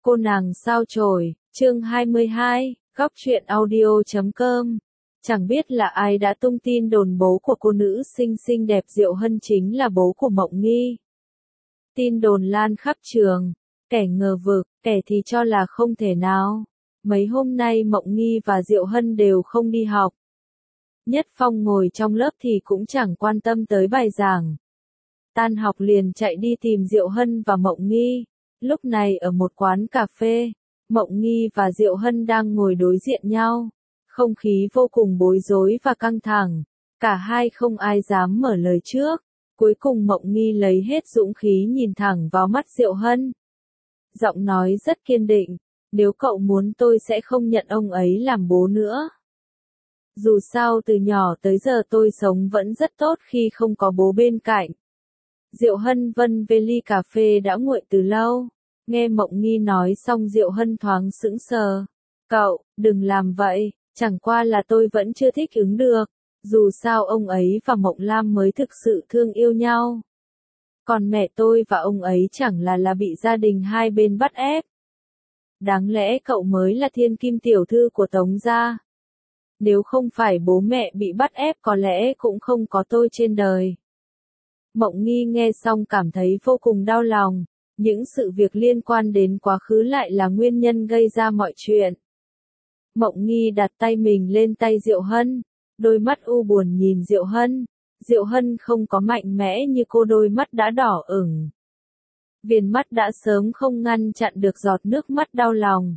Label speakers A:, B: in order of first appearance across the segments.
A: Cô nàng sao chổi, chương 22, góc truyện audio.com. Chẳng biết là ai đã tung tin đồn bố của cô nữ sinh xinh đẹp Diệu Hân chính là bố của Mộng Nghi. Tin đồn lan khắp trường, kẻ ngờ vực, kẻ thì cho là không thể nào. Mấy hôm nay Mộng Nghi và Diệu Hân đều không đi học. Nhất Phong ngồi trong lớp thì cũng chẳng quan tâm tới bài giảng. Tan học liền chạy đi tìm Diệu Hân và Mộng Nghi. Lúc này ở một quán cà phê, Mộng Nghi và Diệu Hân đang ngồi đối diện nhau. Không khí vô cùng bối rối và căng thẳng. Cả hai không ai dám mở lời trước. Cuối cùng Mộng Nghi lấy hết dũng khí nhìn thẳng vào mắt Diệu Hân. Giọng nói rất kiên định, nếu cậu muốn tôi sẽ không nhận ông ấy làm bố nữa. Dù sao từ nhỏ tới giờ tôi sống vẫn rất tốt khi không có bố bên cạnh. Diệu Hân vân về ly cà phê đã nguội từ lâu. Nghe Mộng Nghi nói xong Diệu Hân thoáng sững sờ. Cậu, đừng làm vậy, chẳng qua là tôi vẫn chưa thích ứng được. Dù sao ông ấy và Mộng Lam mới thực sự thương yêu nhau. Còn mẹ tôi và ông ấy chẳng là bị gia đình hai bên bắt ép. Đáng lẽ cậu mới là thiên kim tiểu thư của Tống gia. Nếu không phải bố mẹ bị bắt ép có lẽ cũng không có tôi trên đời. Mộng Nghi nghe xong cảm thấy vô cùng đau lòng. Những sự việc liên quan đến quá khứ lại là nguyên nhân gây ra mọi chuyện. Mộng Nghi đặt tay mình lên tay Diệu Hân. Đôi mắt u buồn nhìn Diệu Hân. Diệu Hân không có mạnh mẽ như cô, đôi mắt đã đỏ ửng. Viền mắt đã sớm không ngăn chặn được giọt nước mắt đau lòng.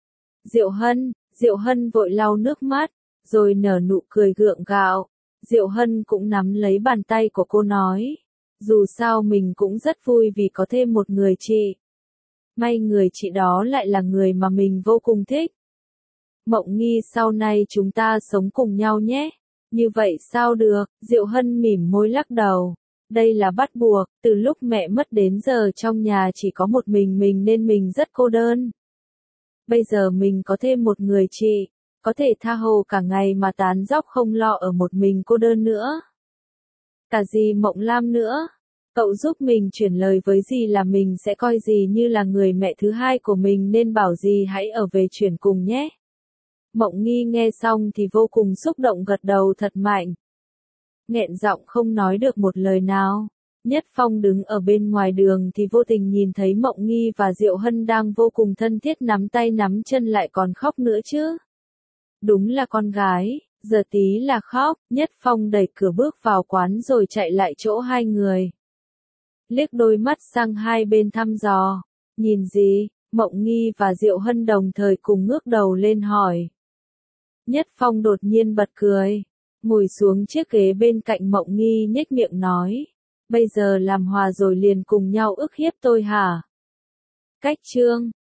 A: Diệu Hân vội lau nước mắt, rồi nở nụ cười gượng gạo. Diệu Hân cũng nắm lấy bàn tay của cô nói. Dù sao mình cũng rất vui vì có thêm một người chị. May người chị đó lại là người mà mình vô cùng thích. Mộng Nghi, sau này chúng ta sống cùng nhau nhé. Như vậy sao được? Diệu Hân mỉm môi lắc đầu. Đây là bắt buộc, từ lúc mẹ mất đến giờ trong nhà chỉ có một mình nên mình rất cô đơn. Bây giờ mình có thêm một người chị, có thể tha hồ cả ngày mà tán dóc không lo ở một mình cô đơn nữa. Cả dì Mộng Lam nữa. Cậu giúp mình chuyển lời với dì là mình sẽ coi dì như là người mẹ thứ hai của mình nên bảo dì hãy ở về chuyển cùng nhé. Mộng Nghi nghe xong thì vô cùng xúc động gật đầu thật mạnh. Nghẹn giọng không nói được một lời nào. Nhất Phong đứng ở bên ngoài đường thì vô tình nhìn thấy Mộng Nghi và Diệu Hân đang vô cùng thân thiết nắm tay nắm chân lại còn khóc nữa chứ. Đúng là con gái, giờ tí là khóc. Nhất Phong đẩy cửa bước vào quán rồi chạy lại chỗ hai người. Liếc đôi mắt sang hai bên thăm dò. Nhìn gì? Mộng Nghi và Diệu Hân đồng thời cùng ngước đầu lên hỏi. Nhất Phong đột nhiên bật cười. Ngồi xuống chiếc ghế bên cạnh Mộng Nghi nhếch miệng nói. Bây giờ làm hòa rồi liền cùng nhau ức hiếp tôi hả? Cách chương